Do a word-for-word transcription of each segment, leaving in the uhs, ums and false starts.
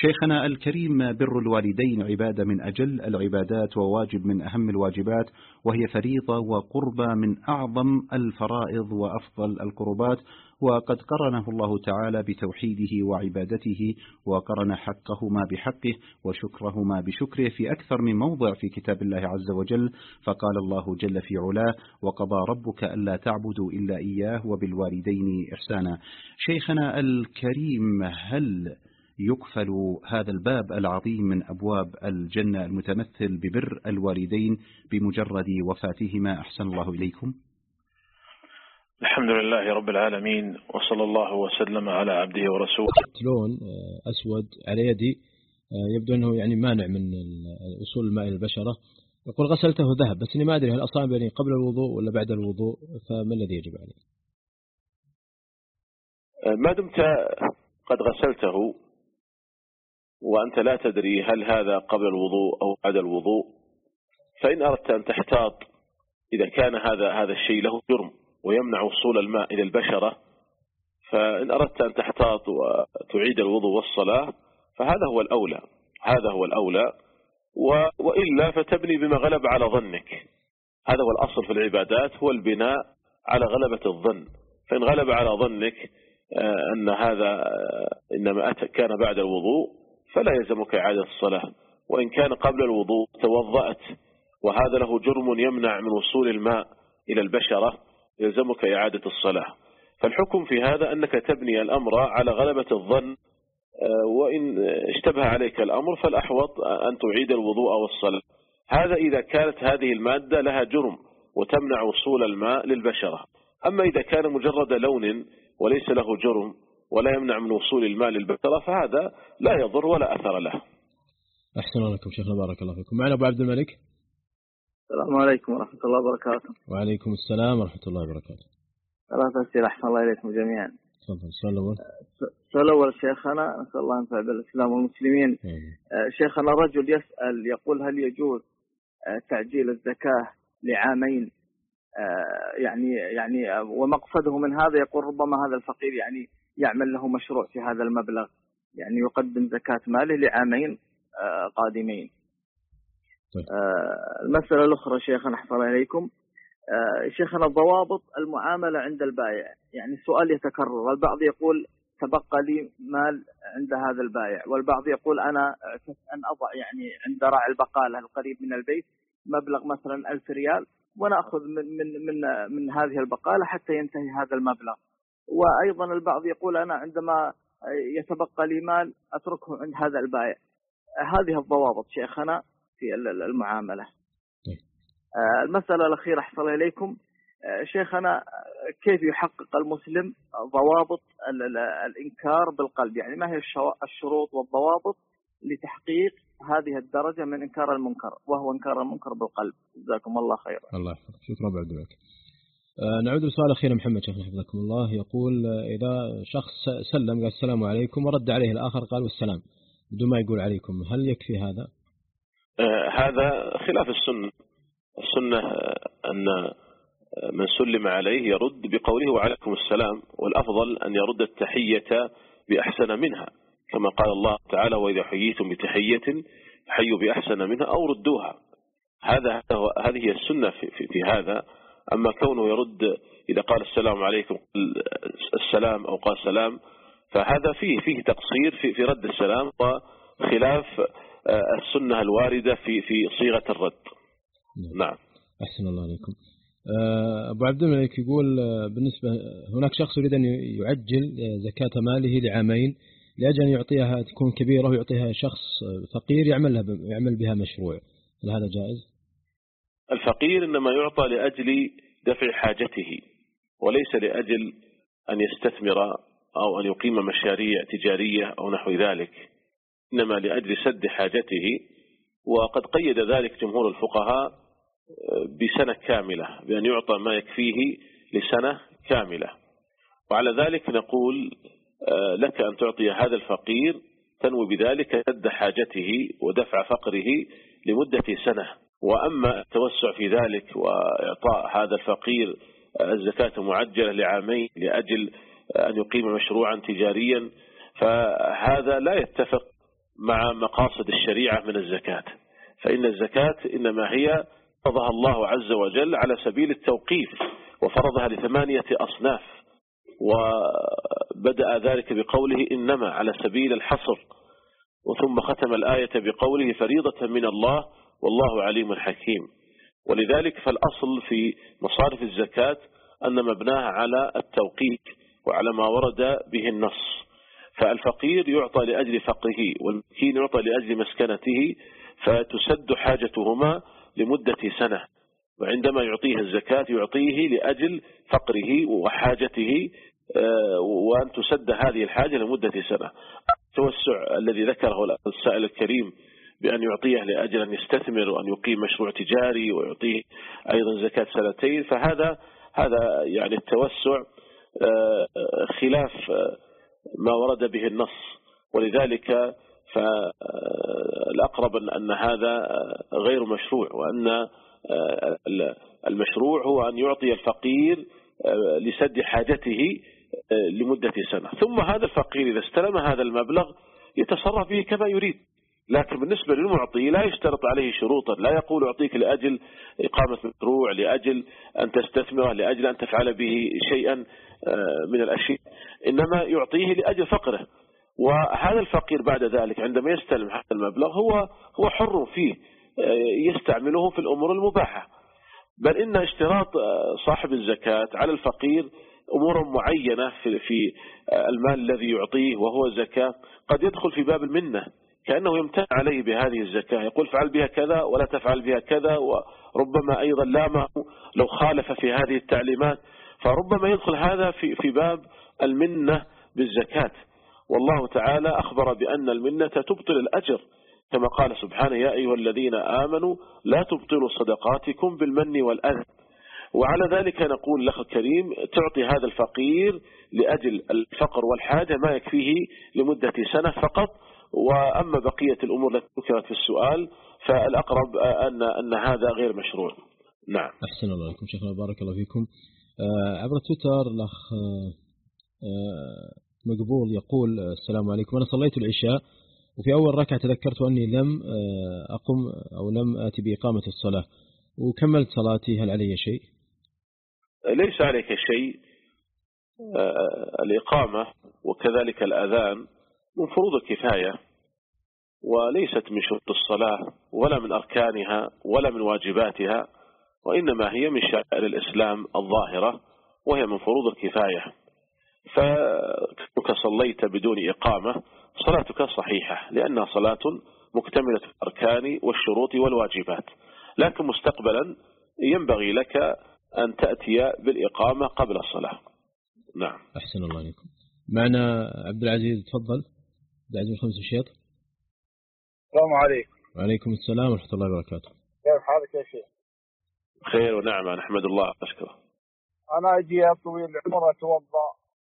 شيخنا الكريم، بر الوالدين عبادة من أجل العبادات وواجب من أهم الواجبات، وهي فريضة وقربة من أعظم الفرائض وأفضل القربات، وقد قرنه الله تعالى بتوحيده وعبادته، وقرن حقهما بحقه وشكرهما بشكره في أكثر من موضع في كتاب الله عز وجل، فقال الله جل في علاه: وقضى ربك ألا تعبدوا إلا إياه وبالوالدين إحسانا. شيخنا الكريم، هل يقفل هذا الباب العظيم من أبواب الجنة المتمثل ببر الوالدين بمجرد وفاتهما؟ أحسن الله إليكم. الحمد لله رب العالمين، وصلى الله وسلم على عبده ورسوله. لون أسود على يدي يبدو أنه يعني مانع من وصول الماء إلى البشرة، يقول غسلته ذهب، بس أني ما أدري هل أصابني قبل الوضوء ولا بعد الوضوء، فما الذي يجب عليه؟ ما دمت قد غسلته وأنت لا تدري هل هذا قبل الوضوء أو بعد الوضوء، فإن أردت أن تحتاط إذا كان هذا هذا الشيء له جرم ويمنع وصول الماء إلى البشرة، فإن أردت أن تحتاط وتعيد الوضوء والصلاة فهذا هو الأولى، هذا هو الأولى، وإلا فتبني بما غلب على ظنك. هذا هو الأصل في العبادات، هو البناء على غلبة الظن. فإن غلب على ظنك أن هذا إنما كان بعد الوضوء فلا يلزمك إعادة الصلاة، وإن كان قبل الوضوء توضأت وهذا له جرم يمنع من وصول الماء إلى البشرة يلزمك إعادة الصلاة. فالحكم في هذا أنك تبني الأمر على غلبة الظن، وإن اشتبه عليك الأمر فالأحوط أن تعيد الوضوء والصلاة. هذا إذا كانت هذه المادة لها جرم وتمنع وصول الماء للبشرة. أما إذا كان مجرد لون وليس له جرم ولا يمنع من وصول الماء للبشرة فهذا لا يضر ولا أثر له. أحسن لكم شيخنا، بارك الله فيكم. معنا أبو عبد الملك. السلام عليكم ورحمة الله وبركاته. وعليكم السلام ورحمة الله وبركاته. ثلاثة أسئلة أحسن الله إليكم جميعا. تفضل. السؤال الأول. السؤال الأول شيخنا، نسأل الله أن ينفع بالإسلام والمسلمين. شيخنا، رجل يسأل يقول: هل يجوز تعجيل الزكاة لعامين؟ يعني يعني ومقصده من هذا يقول ربما هذا الفقير يعني يعمل له مشروع في هذا المبلغ، يعني يقدم زكاة ماله لعامين قادمين. طيب. المسألة الأخرى شيخنا أحسن الله إليكم، شيخنا ضوابط المعاملة عند البائع. يعني السؤال يتكرر، البعض يقول تبقى لي مال عند هذا البائع، والبعض يقول أنا أن أضع يعني عند راعي البقالة القريب من البيت مبلغ مثلا ألف ريال، ونأخذ من من من من هذه البقالة حتى ينتهي هذا المبلغ. وأيضا البعض يقول أنا عندما يتبقى لي مال أتركه عند هذا البائع. هذه الضوابط شيخنا في المعاملة. المسألة الأخيرة أحسن الله إليكم شيخنا، كيف يحقق المسلم ضوابط الإنكار بالقلب؟ يعني ما هي الشروط والضوابط لتحقيق هذه الدرجة من إنكار المنكر، وهو إنكار المنكر بالقلب؟ جزاكم الله خيرا. الله يحفظك. شكرا بعد ذلك. نعود للسؤال الأخير محمد شيخنا حفظكم الله، يقول إذا شخص سلم قال السلام عليكم ورد عليه الآخر قال والسلام بدون ما يقول عليكم، هل يكفي هذا؟ آه هذا خلاف السنة. السنة أن من سلم عليه يرد بقوله وعليكم السلام، والأفضل أن يرد التحية بأحسن منها، كما قال الله تعالى: وإذا حييتم بتحية حيوا بأحسن منها أو ردوها. هذا هذه هي السنة في, في, في هذا. أما كونه يرد إذا قال السلام عليكم السلام أو قال سلام، فهذا فيه فيه تقصير في, في رد السلام وخلاف السنة الواردة في في صيغة الرد. نعم. أحسن الله عليكم. أبو عبد الملك يقول بالنسبة هناك شخص يريد أن يعجل زكاة ماله لعامين لأجل أن يعطيها تكون كبيرة ويعطيها شخص فقير يعمل يعمل بها مشروع، هل هذا جائز؟ الفقير إنما يعطى لأجل دفع حاجته، وليس لأجل أن يستثمر أو أن يقيم مشاريع تجارية أو نحو ذلك، إنما لأجل سد حاجته. وقد قيد ذلك جمهور الفقهاء بسنة كاملة، بأن يعطى ما يكفيه لسنة كاملة. وعلى ذلك نقول لك أن تعطي هذا الفقير تنوي بذلك سد حاجته ودفع فقره لمدة سنة. وأما التوسع في ذلك وإعطاء هذا الفقير الزكاة معجلة لعامين لأجل أن يقيم مشروعا تجاريا، فهذا لا يتفق مع مقاصد الشريعة من الزكاة. فإن الزكاة إنما هي فرضها الله عز وجل على سبيل التوقيف، وفرضها لثمانية أصناف، وبدأ ذلك بقوله إنما على سبيل الحصر، وثم ختم الآية بقوله فريضة من الله والله عليم حكيم. ولذلك فالأصل في مصارف الزكاة أن مبناها على التوقيت وعلى ما ورد به النص. فالفقير يعطى لأجل فقره، والمسكين يعطى لأجل مسكنته، فتسد حاجتهما لمدة سنة. وعندما يعطيه الزكاة يعطيه لأجل فقره وحاجته، وأن تسد هذه الحاجة لمدة سنة. التوسع الذي ذكره السائل الكريم بأن يعطيه لأجل أن يستثمر وأن يقيم مشروع تجاري ويعطيه أيضا زكاة سنتين، فهذا هذا يعني التوسع خلاف ما ورد به النص. ولذلك فالأقرب أن هذا غير مشروع، وأن المشروع هو أن يعطي الفقير لسد حاجته لمدة سنة، ثم هذا الفقير إذا استلم هذا المبلغ يتصرف به كما يريد. لكن بالنسبة للمعطي لا يشترط عليه شروطا، لا يقول أعطيك لأجل إقامة مشروع، لأجل أن تستثمره، لأجل أن تفعل به شيئا من الأشياء، إنما يعطيه لأجل فقره. وهذا الفقير بعد ذلك عندما يستلم هذا المبلغ هو هو حر فيه، يستعمله في الأمور المباحة. بل إن اشتراط صاحب الزكاة على الفقير أمور معينة في في المال الذي يعطيه وهو زكاة قد يدخل في باب المنة، كأنه يمتنع عليه بهذه الزكاة، يقول فعل بها كذا ولا تفعل بها كذا، وربما أيضا لامه لو خالف في هذه التعليمات، فربما يدخل هذا في في باب المنة بالزكاة. والله تعالى أخبر بأن المنة تبطل الأجر، كما قال سبحانه يا أيها الذين آمنوا لا تبطلوا صدقاتكم بالمن والأذى. وعلى ذلك نقول لك الكريم تعطي هذا الفقير لأجل الفقر والحاجة ما يكفيه لمدة سنة فقط. وأما بقية الأمور التي ذكرت في السؤال فالأقرب أن أن هذا غير مشروع. نعم. أحسن الله عليكم شيخنا، بارك الله فيكم. عبر تويتر الأخ مقبول يقول السلام عليكم، أنا صليت العشاء وفي أول ركعة تذكرت أني لم أقم أو لم آتي بإقامة الصلاة وكملت صلاتي، هل علي شيء؟ ليس عليك شيء. الإقامة وكذلك الأذان من فروض الكفاية، وليست من شروط الصلاة ولا من أركانها ولا من واجباتها، وإنما هي من شعائر الإسلام الظاهرة، وهي من فروض الكفاية. فكنك صليت بدون إقامة صلاتك صحيحة، لأنها صلاة مكتملة الأركان والشروط والواجبات، لكن مستقبلا ينبغي لك أن تأتي بالإقامة قبل الصلاة. نعم. أحسن الله عليكم. معنا عبد العزيز، تفضل. عبد العزيز خمس الشيط. السلام عليكم. وعليكم السلام ورحمة الله وبركاته. كيف حالك يا شيخ؟ خير ونعمة، نحمد الله أشكره. أنا أجي يا طويل العمر أتوضأ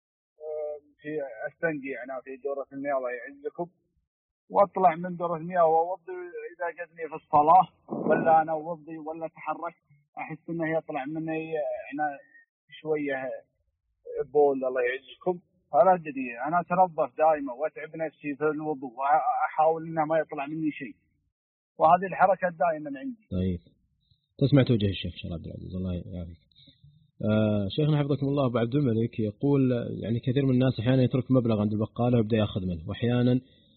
في أستنجي يعني في دورة المياه الله يعزكم، وأطلع من دورة المياه وأوضي إذا جدني في الصلاة ولا أنا أوضي ولا تحرك أحس إنه يطلع مني يعني شوية بول الله يعزكم. فلا أدري، أنا أتنظف دائما وأتعب نفسي في الوضوء وأحاول إنه ما يطلع مني شيء، وهذه الحركة دائما عندي. طيب تسمع توجه الشيخ شيخ عبد العزيز الله يعافيك. آه شيخنا حفظكم الله، أبو عبد الملك يقول يعني كثير من الناس أحيانا يترك مبلغ عند البقالة ويبدأ يأخذ منه، وأحيانا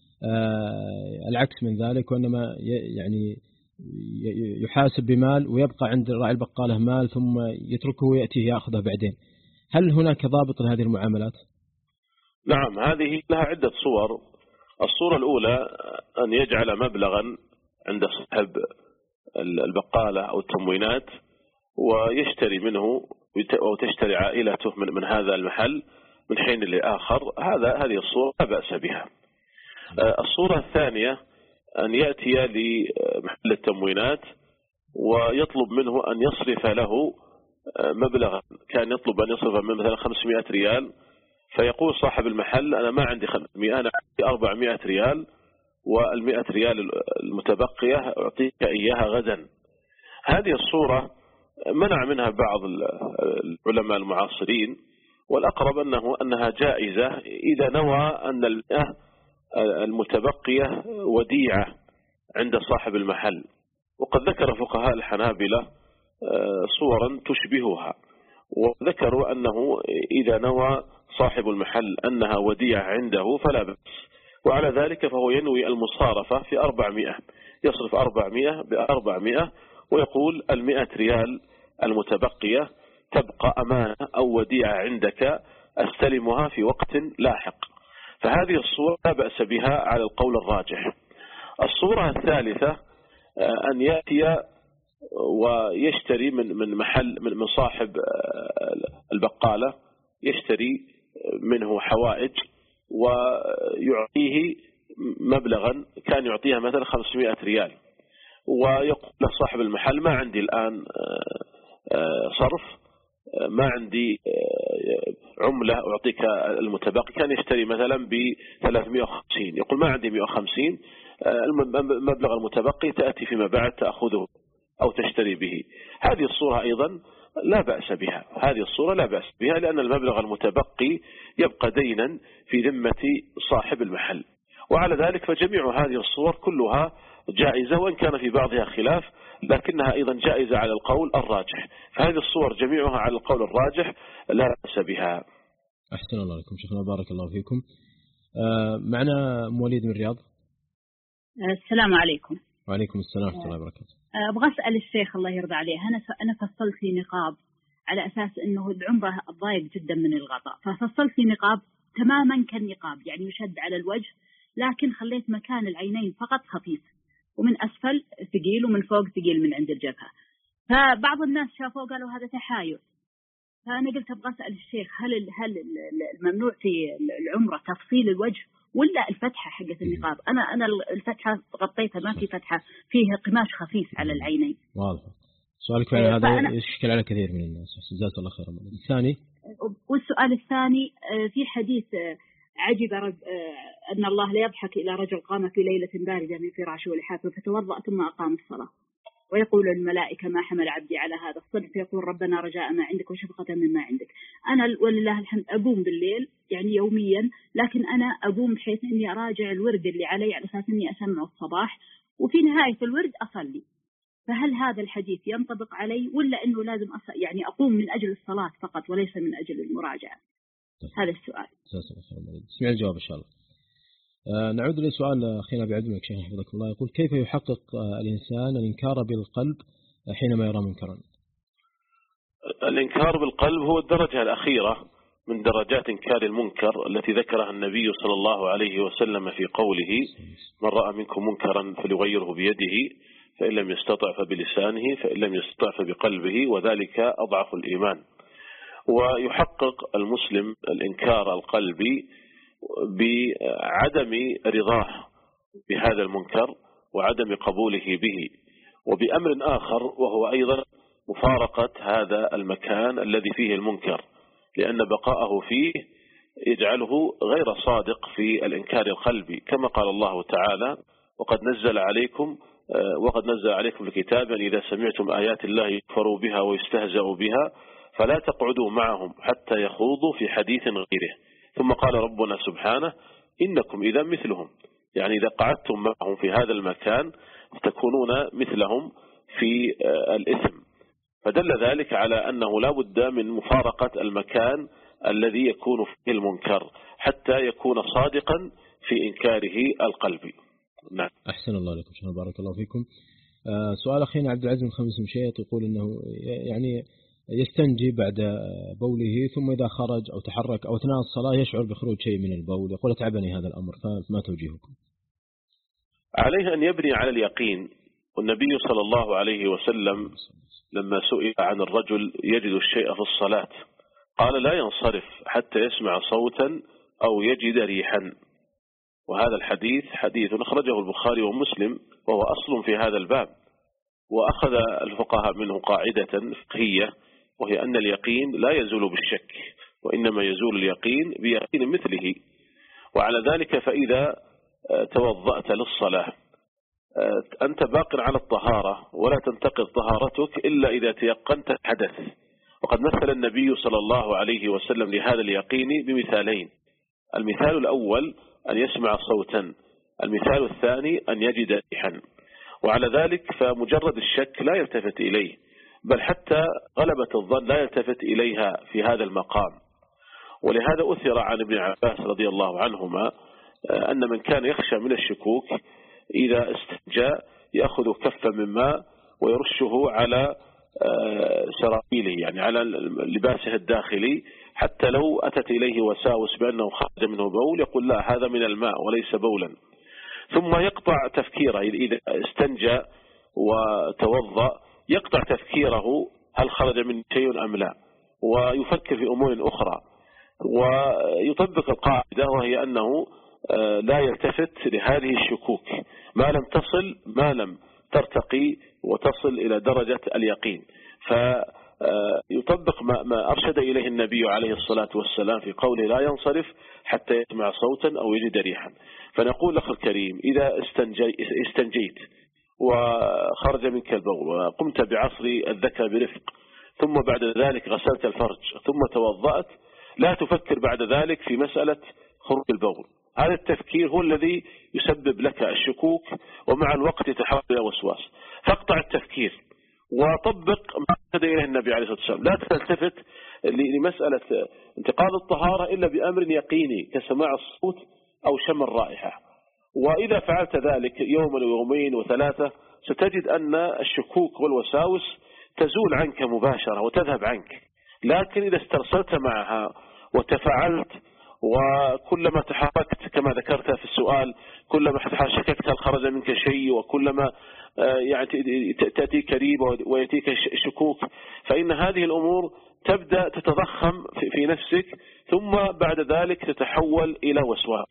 آه العكس من ذلك، وإنما يعني يحاسب بمال ويبقى عند راعي البقالة مال ثم يتركه ويأتيه يأخذه بعدين. هل هناك ضابط لهذه المعاملات؟ نعم، هذه لها عدة صور. الصورة الأولى أن يجعل مبلغا عند صاحب البقالة أو التموينات ويشتري منه أو تشتري عائلته من من هذا المحل من حين لآخر، هذا هذه الصورة لا بأس بها. الصورة الثانية أن يأتي لمحل التموينات ويطلب منه أن يصرف له مبلغا، كان يطلب أن يصرف من مثلا خمسمائة ريال، فيقول صاحب المحل أنا ما عندي خمسمائة، أنا عندي أربعمائة ريال، والمئة ريال المتبقية أعطيك إياها غدا. هذه الصورة منع منها بعض العلماء المعاصرين، والأقرب أنه أنها جائزة إذا نوى أن المئة المتبقية وديعة عند صاحب المحل. وقد ذكر فقهاء الحنابلة صورا تشبهها، وذكروا أنه إذا نوى صاحب المحل أنها وديعة عنده فلا بأس، وعلى ذلك فهو ينوي المصارفة في أربعمائة، يصرف أربعمائة بأربعمائة، ويقول المئة ريال المتبقية تبقى أمانة أو وديعة عندك أستلمها في وقت لاحق. فهذه الصورة لا بأس بها على القول الراجح. الصورة الثالثة أن يأتي ويشتري من من محل من صاحب البقالة، يشتري منه حوائج ويعطيه مبلغا كان يعطيها مثلا خمسمائة ريال، ويقول لصاحب المحل ما عندي الآن صرف، ما عندي عملة أعطيك المتبقي، كان يشتري مثلا ب ثلاثمائة وخمسين، يقول ما عندي مائة وخمسين، المبلغ المتبقي تأتي فيما بعد تأخذه أو تشتري به. هذه الصورة أيضا لا بأس بها، هذه الصورة لا بأس بها، لأن المبلغ المتبقي يبقى دينا في ذمة صاحب المحل. وعلى ذلك فجميع هذه الصور كلها جائزة، وإن كان في بعضها خلاف لكنها أيضا جائزة على القول الراجح. فهذه الصور جميعها على القول الراجح لا بأس بها. أحسن الله لكم شيخنا، بارك الله فيكم. آه معنا مواليد من الرياض. السلام عليكم. وعليكم السلام ورحمة الله وبركاته. أبغى أسأل الشيخ الله يرضى عليه، أنا أنا فصلت في نقاب على أساس أنه العمرة ضايق جدا من الغطاء، ففصلت في نقاب تماما كالنقاب، يعني يشد على الوجه، لكن خليت مكان العينين فقط خفيف، ومن أسفل ثقيل ومن فوق ثقيل من عند الجبهة. فبعض الناس شافوا قالوا هذا تحايل، فأنا قلت أبغى أسأل الشيخ هل هل الممنوع في العمرة تفصيل الوجه ولا الفتحة حقة النقاب؟ أنا أنا الفتحة غطيتها، ما في فتحة، فيه قماش خفيف على العينين. واضح. سؤالك فعلا هذا يشكل على كثير من الناس. جزاك الله خيرا. الثاني، والسؤال الثاني في حديث عجب رب أن الله لا يضحك إلى رجل قام في ليلة باردة من فراشه ولحافه فتوضأ ثم أقام الصلاة، ويقول الملائكة ما حمل عبدي على هذا الصنف، فيقول ربنا رجاء ما عندك وشفقة مما عندك. أنا ولله الحمد أقوم بالليل يعني يوميا، لكن أنا أقوم بحيث أني أراجع الورد اللي علي على أساس أني أسمع الصباح، وفي نهاية الورد أصلي. فهل هذا الحديث ينطبق علي ولا أنه لازم يعني أقوم من أجل الصلاة فقط وليس من أجل المراجعة؟ هذا السؤال. اسمع الجواب إن شاء الله. آه نعود لسؤال أخينا بعلمك شيخ حفظك الله، يقول كيف يحقق آه الإنسان الإنكار بالقلب حينما يرى منكرا؟ الإنكار بالقلب هو الدرجة الأخيرة من درجات إنكار المنكر التي ذكرها النبي صلى الله عليه وسلم في قوله من رأى منكم منكرا فليغيره بيده، فإن لم يستطع فبلسانه، فإن لم يستطع فبقلبه، وذلك أضعف الإيمان. ويحقق المسلم الإنكار القلبي بعدم رضاه بهذا المنكر وعدم قبوله به، وبأمر آخر وهو أيضا مفارقة هذا المكان الذي فيه المنكر، لأن بقاءه فيه يجعله غير صادق في الإنكار القلبي، كما قال الله تعالى وقد نزل عليكم وقد نزل عليكم الكتاب إذا سمعتم آيات الله يكفروا بها ويستهزأوا بها فلا تقعدوا معهم حتى يخوضوا في حديث غيره. ثم قال ربنا سبحانه إنكم إذا مثلهم، يعني إذا قعدتم معهم في هذا المكان تكونون مثلهم في الإثم. فدل ذلك على أنه لا بد من مفارقة المكان الذي يكون فيه المنكر حتى يكون صادقا في إنكاره القلبي. نعم. أحسن الله لكم شيخنا، بارك الله فيكم. آه سؤال أخينا عبد العزيز من خمس مشيط يقول إنه يعني يستنجي بعد بوله، ثم إذا خرج أو تحرك أو أثناء الصلاة يشعر بخروج شيء من البول، يقول تعبني هذا الأمر، فما توجيهكم؟ عليه أن يبني على اليقين. والنبي صلى الله عليه وسلم لما سئل عن الرجل يجد الشيء في الصلاة قال لا ينصرف حتى يسمع صوتا أو يجد ريحا. وهذا الحديث حديث أخرجه البخاري ومسلم وهو أصل في هذا الباب، وأخذ الفقهاء منه قاعدة فقهية وهي أن اليقين لا يزول بالشك، وإنما يزول اليقين بيقين مثله. وعلى ذلك فإذا توضأت للصلاة أنت باق على الطهارة ولا تنتقض طهارتك إلا إذا تيقنت الحدث. وقد مثل النبي صلى الله عليه وسلم لهذا اليقين بمثالين. المثال الأول أن يسمع صوتا. المثال الثاني أن يجد ريحا. وعلى ذلك فمجرد الشك لا يلتفت إليه، بل حتى غلبة الظن لا يلتفت إليها في هذا المقام. ولهذا أثر عن ابن عباس رضي الله عنهما أن من كان يخشى من الشكوك إذا استنجى يأخذ كفا من ماء ويرشه على سرابيله، يعني على لباسه الداخلي، حتى لو أتت إليه وساوس بأنه خرج منه بول يقول لا، هذا من الماء وليس بولا. ثم يقطع تفكيره إذا استنجى وتوضأ، يقطع تفكيره هل خرج من شيء أم لا، ويفكر في أمور أخرى، ويطبق القاعدة وهي أنه لا يلتفت لهذه الشكوك ما لم تصل ما لم ترتقي وتصل إلى درجة اليقين. فيطبق ما أرشد إليه النبي عليه الصلاة والسلام في قوله لا ينصرف حتى يسمع صوتا أو يجد ريحا. فنقول لك الكريم إذا استنجي استنجيت وخرج منك البول وقمت بعصر الذكر برفق، ثم بعد ذلك غسلت الفرج ثم توضأت، لا تفكر بعد ذلك في مسألة خروج البول. هذا التفكير هو الذي يسبب لك الشكوك، ومع الوقت يتحول إلى وسواس. فاقطع التفكير وطبق ما أرشد إليه النبي عليه الصلاة والسلام. لا تلتفت لمسألة انتقال الطهارة إلا بأمر يقيني كسماع الصوت أو شم الرائحة. وإذا فعلت ذلك يوما ويومين وثلاثة ستجد أن الشكوك والوساوس تزول عنك مباشرة وتذهب عنك. لكن إذا استرسلت معها وتفاعلت، وكلما تحركت كما ذكرت في السؤال كلما شككت هل خرج منك شيء، وكلما يعني تأتيك ريبة ويأتيك شكوك، فإن هذه الأمور تبدأ تتضخم في نفسك، ثم بعد ذلك تتحول إلى وسواس.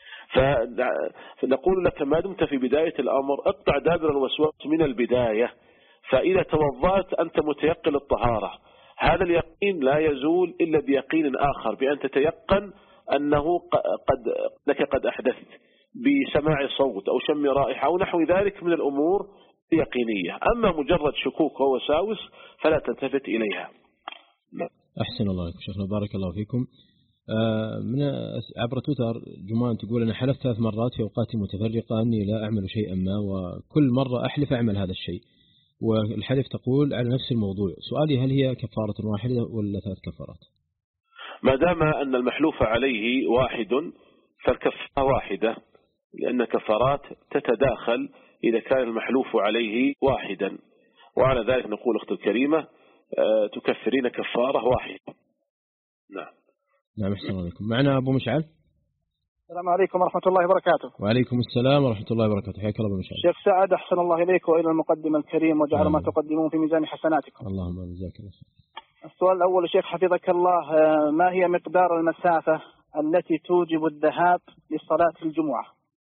فنقول لك ما دمت في بداية الأمر اقطع دابر الوسواس من البداية. فإذا توضأت أنت متيقن الطهارة، هذا اليقين لا يزول إلا بيقين آخر، بأن تتيقن أنه قد لك قد أحدثت بسماع صوت أو شم رائحة أو نحو ذلك من الأمور يقينية. أما مجرد شكوك ووساوس فلا تلتفت إليها. أحسن الله عليكم شيخنا، بارك الله فيكم. من عبر تويتر جمان تقول أنا حلفت ثلاث مرات في أوقات متفرقة أني لا أعمل شيئا ما، وكل مرة أحلف أعمل هذا الشيء، والحلف تقول على نفس الموضوع. سؤالي هل هي كفارة واحدة ولا ثلاث كفارات؟ ما دام أن المحلوف عليه واحد فالكفارة واحدة، لأن كفارات تتداخل إذا كان المحلوف عليه واحدا. وعلى ذلك نقول أخت الكريمة تكفرين كفارة واحدة. نعم. نعم أحسن الله عليكم. معنا أبو مشعل. السلام عليكم ورحمة الله وبركاته. وعليكم السلام ورحمة الله وبركاته. حياك الله أبو مشعل. شيخ سعد أحسن الله إليك وإلى المقدم الكريم، وجعل ما تقدمون في ميزان حسناتكم. اللهم جزاك الله خير. السؤال الأول شيخ حفظك الله، ما هي مقدار المسافة التي توجب الذهاب لصلاة الجمعة؟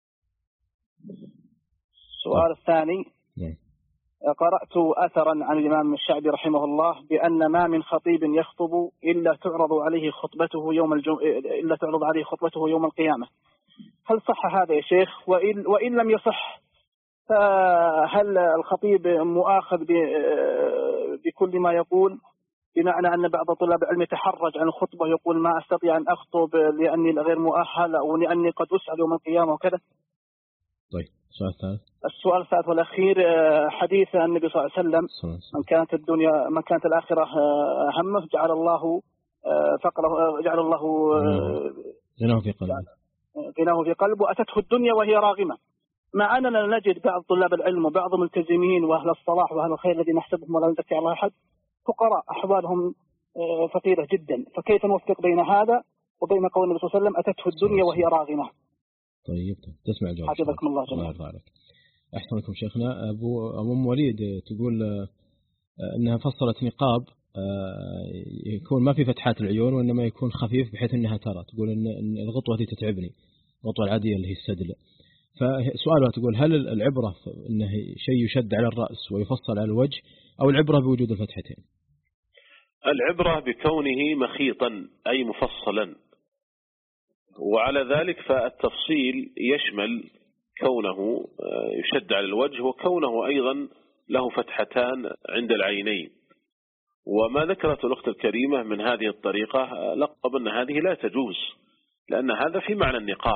السؤال الثاني، قرأت أثرا عن الإمام الشعبي رحمه الله بأن ما من خطيب يخطب إلا تعرض عليه خطبته يوم الجم... إلا تعرض عليه خطبته يوم القيامة. هل صح هذا يا شيخ؟ وإن, وإن لم يصح فهل الخطيب مؤاخذ ب... بكل ما يقول، بمعنى أن بعض طلاب العلم يتحرج عن الخطبة يقول ما أستطيع أن أخطب لأني غير مؤهل أو لأني قد أسأل يوم القيامة وكذا؟ طيب السؤال الثالث. السؤال الثالث والأخير، حديث النبي صلى الله عليه وسلم من كانت الدنيا من كانت الآخرة همه جعل الله فقره جعل الله غناه في قلبه غناه في قلبه أتته الدنيا وهي راغمة. مع أننا نجد بعض طلاب العلم وبعض الملتزمين وأهل الصلاح وأهل الخير الذين نحسبهم ولا نزكي على أحد فقراء أحوالهم فقيرة جدا، فكيف نوفق بين هذا وبين قول النبي صلى الله عليه وسلم أتته الدنيا وهي راغمة؟ طيب تسمع الجواب. حفظكم الله جميعا. الله يرضى عليك. أحسن لكم شيخنا. أبو أم وليد تقول أنها فصلت نقاب يكون ما في فتحات العيون وإنما يكون خفيف بحيث أنها ترى. تقول أن الغطوة هذه تتعبني، الغطوة العادية اللي هي السدل. فسؤالها تقول هل العبرة أنه شيء يشد على الرأس ويفصل على الوجه، أو العبرة بوجود الفتحتين؟ العبرة بكونه مخيطا أي مفصلا، وعلى ذلك فالتفصيل يشمل كونه يشد على الوجه وكونه أيضا له فتحتان عند العينين. وما ذكرت الأخت الكريمة من هذه الطريقة لقب أن هذه لا تجوز، لأن هذا في معنى النقاب،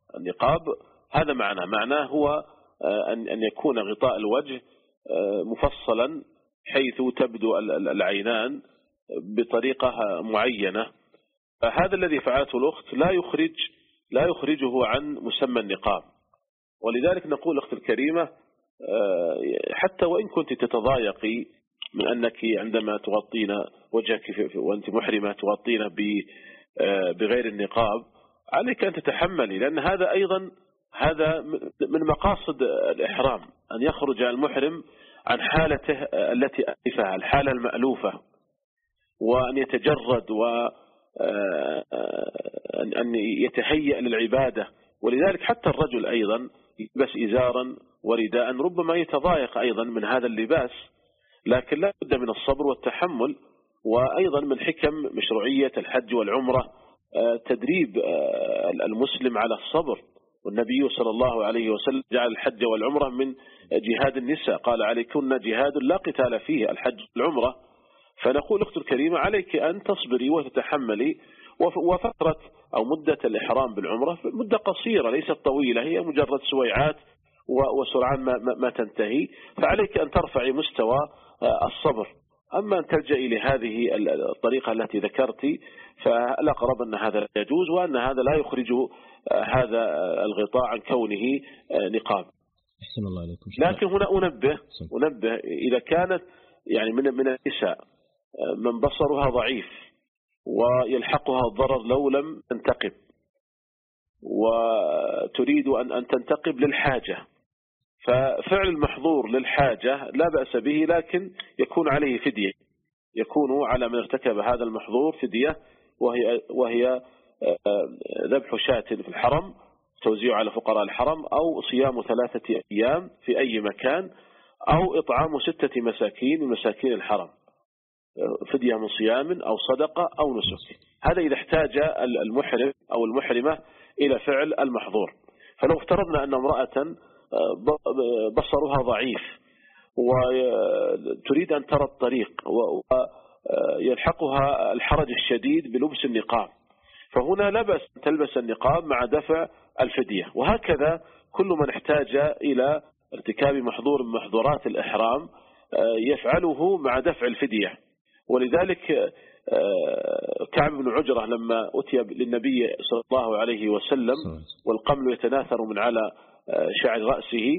النقاب هذا معناه معناه هو أن يكون غطاء الوجه مفصلا حيث تبدو العينان بطريقة معينة. فهذا الذي فعلته الأخت لا يخرج لا يخرجه عن مسمى النقاب. ولذلك نقول أخت الكريمة حتى وإن كنت تتضايقي من أنك عندما تغطين وجهك وأنت محرمة تغطين بغير النقاب عليك أن تتحملي، لأن هذا أيضا هذا من مقاصد الإحرام، أن يخرج المحرم عن حالته التي ألفها، الحالة المألوفة، وأن يتجرد وأن يتهيأ للعبادة. ولذلك حتى الرجل أيضا يلبس إزارا ورداء ربما يتضايق أيضا من هذا اللباس، لكن لا بد من الصبر والتحمل. وأيضا من حكم مشروعية الحج والعمرة تدريب المسلم على الصبر، والنبي صلى الله عليه وسلم جعل الحج والعمرة من جهاد النساء، قال عليكن جهاد لا قتال فيه الحج والعمرة. فنقول أخت الكريمة عليك أن تصبري وتتحملي، وفترة أو مدة الإحرام بالعمرة مدة قصيرة ليست طويلة، هي مجرد سويعات وسرعان ما, ما تنتهي، فعليك أن ترفعي مستوى الصبر. أما أن تلجئي لهذه الطريقة التي ذكرتي فالأقرب أن هذا لا يجوز، وأن هذا لا يخرج هذا الغطاء عن كونه نقاب. أحسن الله عليكم. لكن هنا أنبه أنبه إذا كانت يعني من من النساء من بصرها ضعيف ويلحقها الضرر لو لم تنتقب، وتريد أن أن تنتقب للحاجة، ففعل المحظور للحاجة لا بأس به، لكن يكون عليه فدية، يكون على من ارتكب هذا المحظور فدية، وهي وهي ذبح شاة في الحرم توزيع على فقراء الحرم، أو صيام ثلاثة أيام في أي مكان، أو إطعام ستة مساكين من مساكين الحرم، فدية من صيام أو صدقة أو نسك. هذا إذا احتاج المحرم أو المحرمة إلى فعل المحظور. فلو افترضنا أن امرأة بصرها ضعيف وتريد أن ترى الطريق ويلحقها الحرج الشديد بلبس النقاب، فهنا لا بأس أن تلبس النقاب مع دفع الفدية. وهكذا كل من احتاج إلى ارتكاب محظور من محظورات الإحرام يفعله مع دفع الفدية. ولذلك كعب بن عجرة لما أتي للنبي صلى الله عليه وسلم والقمل يتناثر من على شعر رأسه،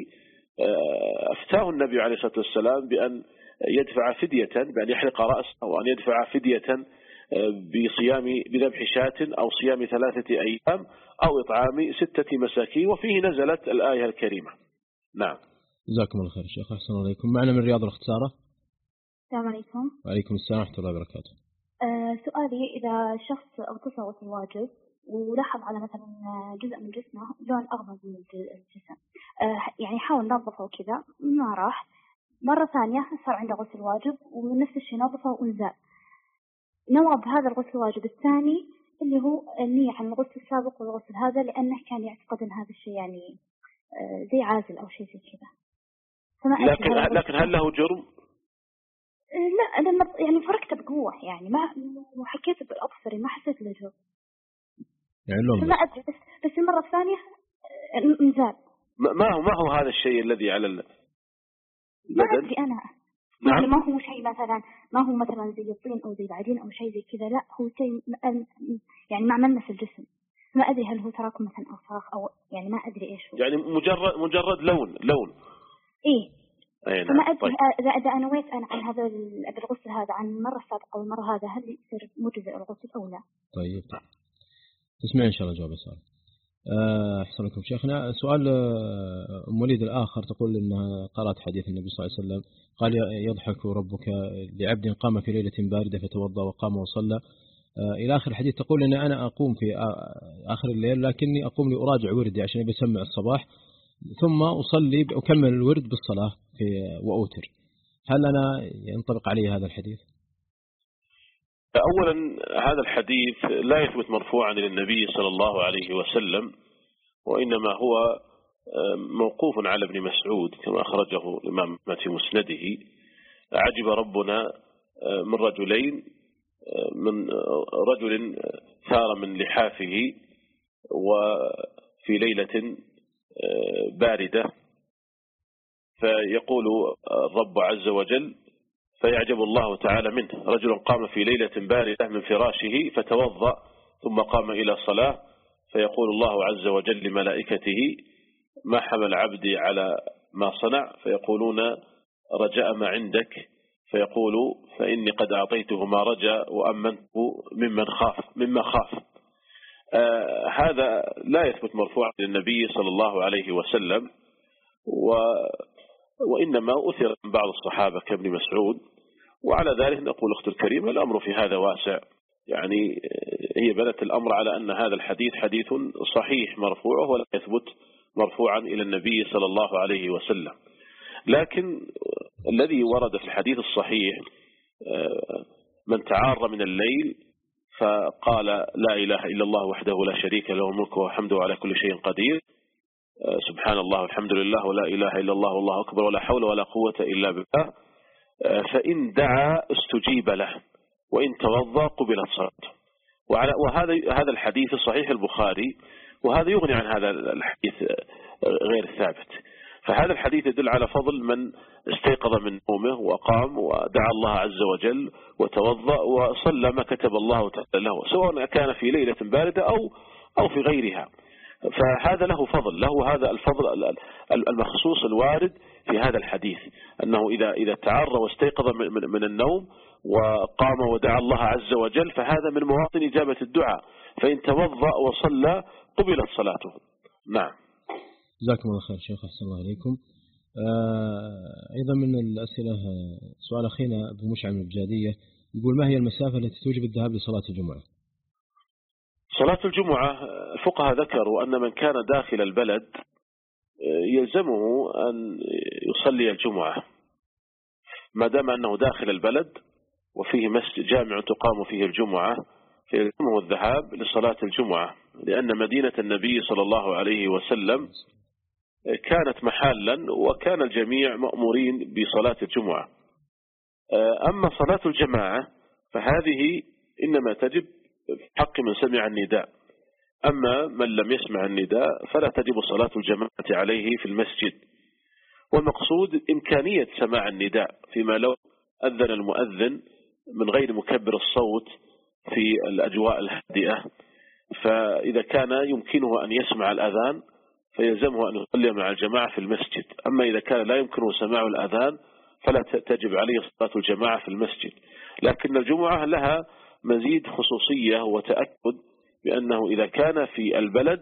أفتاه النبي عليه الصلاة والسلام بأن يدفع فدية، بأن يحلق رأسه، أو أن يدفع فدية بصيام بذبح شاة أو صيام ثلاثة أيام أو إطعام ستة مساكين. وفيه نزلت الآية الكريمة. نعم. جزاكم الله خير شيخ. أحسن الله عليكم. معنا من رياض الأخت سارة. السلام عليكم. وعليكم السلام ورحمة الله وبركاته. أه سؤالي، إذا شخص اغتسل غسل واجب ولاحظ على مثلا جزء من جسمه لون أغمق من الجسم، أه يعني حاول نظفه وكذا ما راح، مرة ثانية صار عنده غسل واجب ونفس الشيء نظفه وانزال، نوى بهذا الغسل الواجب الثاني اللي هو النية عن الغسل السابق والغسل هذا، لأنه كان يعتقد أن هذا الشيء يعني أه زي عازل أو شيء زي كذا. لكن لكن هل له جرم؟ لا لما يعني فركت بقوة، يعني ما وحكيت بالأبصري ما حسيت له جرم يعني ما أدري، بس بس المرة الثانية انزال. ما هو ما هو هذا الشيء الذي على البدن؟ ما أدري أنا. نعم. يعني ما هو شيء مثلا ما هو مثلا زي الطين أو زي العجين أو شيء زي كذا، لا هو شيء يعني مع ملمس الجسم. ما أدري هل هو تراكم مثلا أوساخ أو يعني ما أدري إيش هو. يعني مجرد مجرد لون لون. إيه. أي فما نعم. أدري طيب. إذا إذا أنا نويت أنا عن هذا الغسل هذا عن المرة السابقة أو المرة هذا هل يصير مجزئ الغسل أو لا؟ طيب تسمعين إن شاء الله جواب السؤال. أحسن لكم شيخنا. سؤال أم وليد الآخر تقول إنها قرأت حديث النبي صلى الله عليه وسلم قال يضحك ربك لعبد قام في ليلة باردة فتوضأ وقام وصلى إلى آخر الحديث. تقول إن أنا أقوم في آخر الليل لكني أقوم لأراجع وردي عشان بسمع الصباح ثم أصلي أكمل الورد بالصلاة في وأوتر. هل أنا ينطبق علي هذا الحديث؟ أولا هذا الحديث لا يثبت مرفوعا إلى النبي صلى الله عليه وسلم، وإنما هو موقوف على ابن مسعود كما أخرجه الإمام في مسنده. عجب ربنا من رجلين، من رجل ثار من لحافه وفي في ليلة باردة، فيقول الرب عز وجل فيعجب الله تعالى منه: رجل قام في ليلة باردة من فراشه فتوضأ ثم قام إلى صلاة، فيقول الله عز وجل لملائكته: ما حمل عبدي على ما صنع؟ فيقولون: رجاء ما عندك. فيقول: فإني قد أعطيته ما رجا وأمنته ممن خاف مما خاف. آه هذا لا يثبت مرفوعا للنبي صلى الله عليه وسلم، و وإنما أثر من بعض الصحابة كابن مسعود. وعلى ذلك نقول أخت الكريمة الأمر في هذا واسع، يعني هي بنت الأمر على أن هذا الحديث حديث صحيح مرفوع ولا يثبت مرفوعا إلى النبي صلى الله عليه وسلم. لكن الذي ورد في الحديث الصحيح: من تعار من الليل فقال لا إله إلا الله وحده لا شريك له الملك وحمده على كل شيء قدير، سبحان الله والحمد لله ولا إله إلا الله والله أكبر ولا حول ولا قوة إلا بالله، فإن دعا استجيب له وإن توضأ قبلت صلاته. وهذا هذا الحديث صحيح البخاري، وهذا يغني عن هذا الحديث غير الثابت. فهذا الحديث يدل على فضل من استيقظ من نومه وقام ودعا الله عز وجل وتوضأ وصلى ما كتب الله تعالى له، سواء كان في ليلة باردة أو أو في غيرها. فهذا له فضل، له هذا الفضل المخصوص الوارد في هذا الحديث، أنه إذا إذا تعر واستيقظ من, من النوم وقام ودعا الله عز وجل فهذا من مواطن إجابة الدعاء، فإن توضأ وصلى قبلت صلاته. نعم. جزاكم الله خير شيخ، أحسن الله عليكم. أيضا من الأسئلة سؤال أخينا أبو مشعل من الجادية يقول: ما هي المسافة التي توجب الذهاب لصلاة الجمعة؟ صلاة الجمعة الفقهاء ذكروا أن من كان داخل البلد يلزمه أن يصلي الجمعة ما دام أنه داخل البلد وفيه مسجد جامع تقام فيه الجمعة، فيلزمه الذهاب لصلاة الجمعة، لأن مدينة النبي صلى الله عليه وسلم كانت محلا وكان الجميع مأمورين بصلاة الجمعة. أما صلاة الجماعة فهذه إنما تجب في حق من سمع النداء، أما من لم يسمع النداء فلا تجب صلاة الجماعة عليه في المسجد. والمقصود إمكانية سماع النداء، فيما لو أذن المؤذن من غير مكبر الصوت في الأجواء الهادئة، فإذا كان يمكنه أن يسمع الأذان فيلزمه أن يصلي مع الجماعة في المسجد. أما إذا كان لا يمكنه سماع الأذان فلا تجب عليه صلاة الجماعة في المسجد. لكن الجمعة لها مزيد خصوصية وتأكد بأنه إذا كان في البلد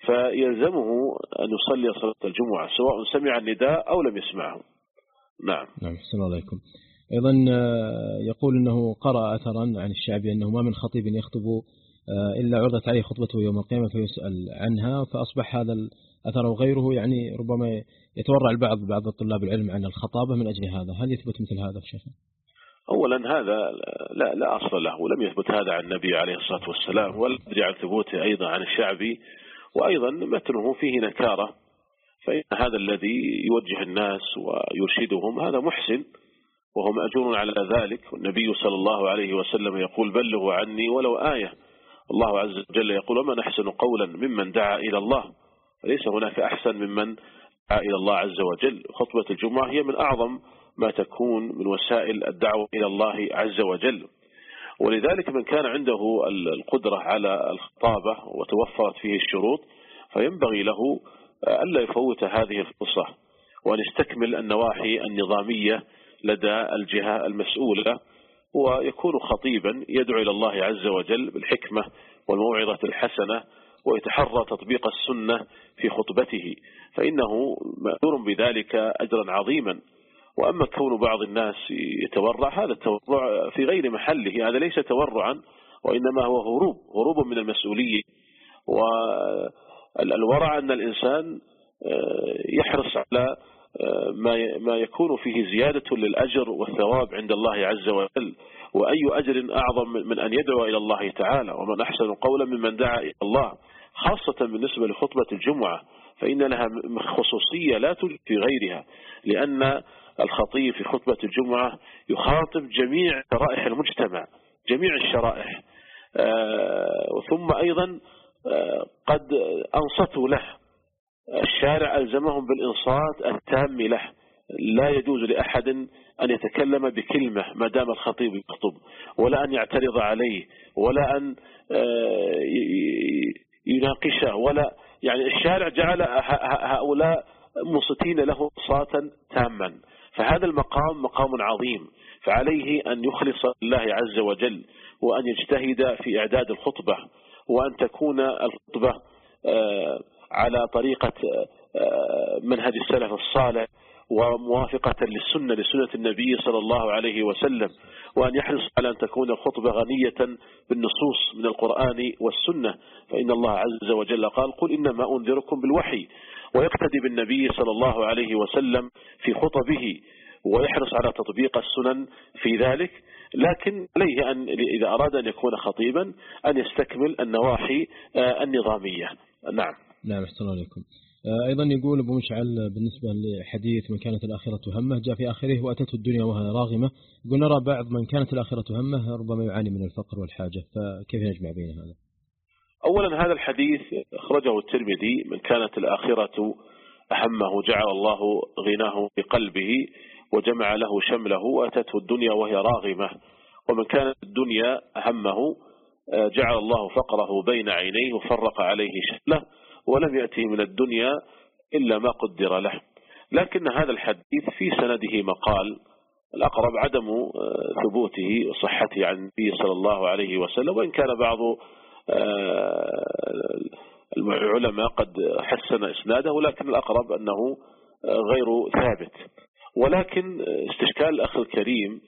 فيلزمه أن يصلي صلاة الجمعة سواء سمع النداء أو لم يسمعه. نعم. نعم، السلام عليكم. أيضا يقول أنه قرأ أثرا عن الشعبي أنه ما من خطيب يخطب إلا عرضت عليه خطبته يوم القيامة فيسأل عنها، فأصبح هذا الأثر وغيره يعني ربما يتورع البعض بعض الطلاب العلم عن الخطابة من أجل هذا، هل يثبت مثل هذا شيخ؟ أولا هذا لا لا أصل له، ولم يثبت هذا عن النبي عليه الصلاة والسلام، ولا يدري عن ثبوته أيضا عن الشعبي، وأيضا متنه فيه نكارة. فإن هذا الذي يوجه الناس ويرشدهم هذا محسن وهم أجور على ذلك، والنبي صلى الله عليه وسلم يقول: بلغوا عني ولو آية. الله عز وجل يقول: ومن أحسن قولا ممن دعا إلى الله، فليس هناك أحسن ممن دعا إلى الله عز وجل. خطبة الجمعة هي من أعظم ما تكون من وسائل الدعوة إلى الله عز وجل، ولذلك من كان عنده القدرة على الخطابة وتوفرت فيه الشروط فينبغي له ألا يفوت هذه الفرصة، وأن يستكمل النواحي النظامية لدى الجهة المسؤولة، ويكون خطيبا يدعو إلى الله عز وجل بالحكمة والموعظة الحسنة، ويتحرى تطبيق السنة في خطبته، فإنه مأجور بذلك أجرا عظيما. وأما كون بعض الناس يتورع، هذا التورع في غير محله، هذا ليس تورعا وإنما هو هروب هروب من المسؤولية. والورع أن الإنسان يحرص على ما يكون فيه زيادة للأجر والثواب عند الله عز وجل، وأي أجر أعظم من أن يدعو إلى الله تعالى، ومن أحسن قولا ممن دعا إلى الله، خاصة بالنسبة لخطبة الجمعة فإن لها خصوصية لا توجد في غيرها، لأن الخطيب في خطبة الجمعة يخاطب جميع شرائح المجتمع، جميع الشرائح، ثم أيضا قد أنصتوا له، الشارع ألزمهم بالإنصات التام له، لا يجوز لأحد أن يتكلم بكلمة ما دام الخطيب يخطب، ولا أن يعترض عليه، ولا أن يناقشه، ولا يعني الشارع جعل هؤلاء منصتين له انصاتا تاما. فهذا المقام مقام عظيم، فعليه أن يخلص لله عز وجل، وأن يجتهد في إعداد الخطبة، وأن تكون الخطبة على طريقة منهج السلف الصالح، وموافقة للسنة لسنة النبي صلى الله عليه وسلم، وأن يحرص على أن تكون الخطبة غنية بالنصوص من القرآن والسنة، فإن الله عز وجل قال: قل إنما أنذركم بالوحي، ويقتدي بالنبي صلى الله عليه وسلم في خطبه، ويحرص على تطبيق السنن في ذلك. لكن عليه أن إذا أراد أن يكون خطيبا أن يستكمل النواحي النظامية. نعم. نعم، أحسن الله عليكم. أيضا يقول أبو مشعل بالنسبة لحديث من كانت الآخرة همه، جاء في آخره وأتته الدنيا وهي راغمة، يقول نرى بعض من كانت الآخرة همه ربما يعاني من الفقر والحاجة، فكيف نجمع بين هذا؟ أولا هذا الحديث أخرجه الترمذي: من كانت الآخرة همه جعل الله غناه في قلبه وجمع له شمله وأتته الدنيا وهي راغمة، ومن كانت الدنيا همه جعل الله فقره بين عينيه وفرق عليه شمله ولم يأته من الدنيا إلا ما قدر له. لكن هذا الحديث في سنده مقال، الأقرب عدم ثبوته وصحته عن النبي صلى الله عليه وسلم، وإن كان بعض العلماء قد حسن إسناده، لكن الأقرب أنه غير ثابت. ولكن استشكال الأخ الكريم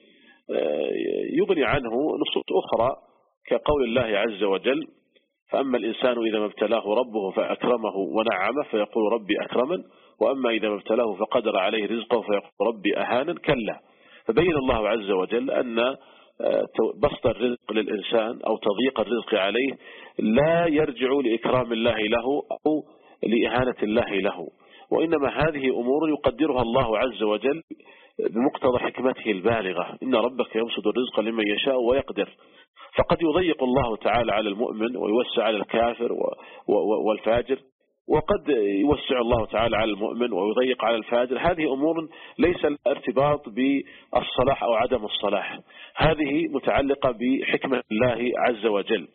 يغني عنه نصوص أخرى كقول الله عز وجل: فأما الإنسان إذا ما ابتلاه ربه فأكرمه ونعمه فيقول ربي أكرمن، وأما إذا ما ابتلاه فقدر عليه رزقه فيقول ربي أهانن. كلا. فبين الله عز وجل أن بسط الرزق للإنسان أو تضييق الرزق عليه لا يرجع لإكرام الله له أو لإهانة الله له، وإنما هذه أمور يقدرها الله عز وجل بمقتضى حكمته البالغة: إن ربك يبسط الرزق لمن يشاء ويقدر. فقد يضيق الله تعالى على المؤمن ويوسع على الكافر والفاجر، وقد يوسع الله تعالى على المؤمن ويضيق على الفاجر. هذه أمور ليس الارتباط بالصلاح أو عدم الصلاح، هذه متعلقة بحكمة الله عز وجل.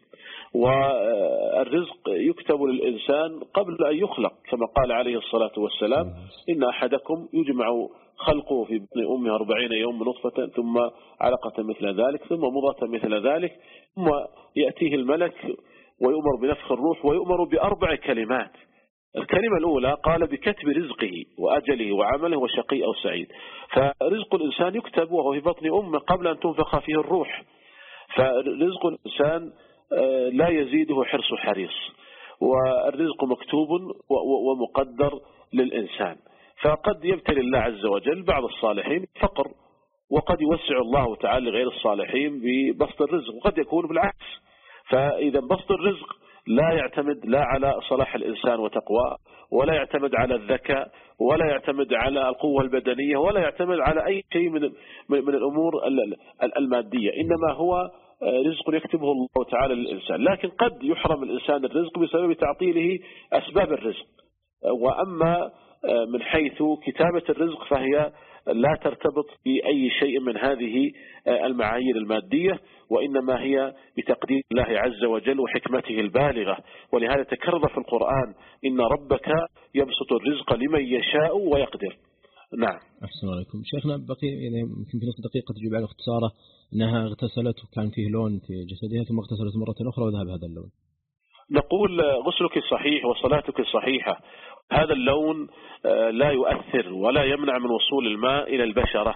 والرزق يكتب للإنسان قبل أن يخلق، كما قال عليه الصلاة والسلام: إن أحدكم يجمع خلقه في بطن أمه أربعين يوم نطفة ثم علقة مثل ذلك ثم مضغة مثل ذلك ثم يأتيه الملك ويؤمر بنفخ الروح ويؤمر بأربع كلمات. الكلمة الأولى قال بكتب رزقه وأجله وعمله وشقي أو سعيد. فرزق الإنسان يكتب وهو في بطن أمه قبل أن تنفخ فيه الروح. فرزق الإنسان لا يزيده حرص حريص، والرزق مكتوب ومقدر للإنسان. فقد يبتلي الله عز وجل بعض الصالحين فقر، وقد يوسع الله تعالى غير الصالحين ببسط الرزق، وقد يكون بالعكس. فإذا بسط الرزق لا يعتمد لا على صلاح الإنسان وتقواه، ولا يعتمد على الذكاء، ولا يعتمد على القوة البدنية، ولا يعتمد على أي شيء من من الأمور المادية، إنما هو رزق يكتبه الله تعالى للإنسان. لكن قد يحرم الإنسان الرزق بسبب تعطيله أسباب الرزق. وأما من حيث كتابة الرزق فهي لا ترتبط بأي شيء من هذه المعايير المادية، وإنما هي بتقدير الله عز وجل وحكمته البالغة. ولهذا تكرر في القرآن: إن ربك يبسط الرزق لمن يشاء ويقدر. نعم. أحسن عليكم شيخنا. بقي يعني يمكن في نصف دقيقة تجيب على اختصاره أنها اغتسلت وكان فيه لون في جسدها ثم اغتسلت مرة أخرى وذهب هذا اللون. نقول غسلك صحيح وصلاتك صحيحة. هذا اللون لا يؤثر ولا يمنع من وصول الماء إلى البشرة،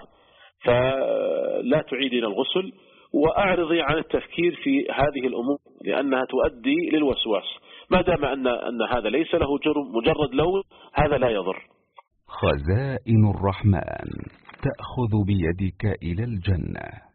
فلا تعيدين الغسل وأعرضي عن التفكير في هذه الأمور لأنها تؤدي للوسواس. ما دام أن أن هذا ليس له جرم، مجرد لون، هذا لا يضر. خزائن الرحمن تأخذ بيدك إلى الجنة.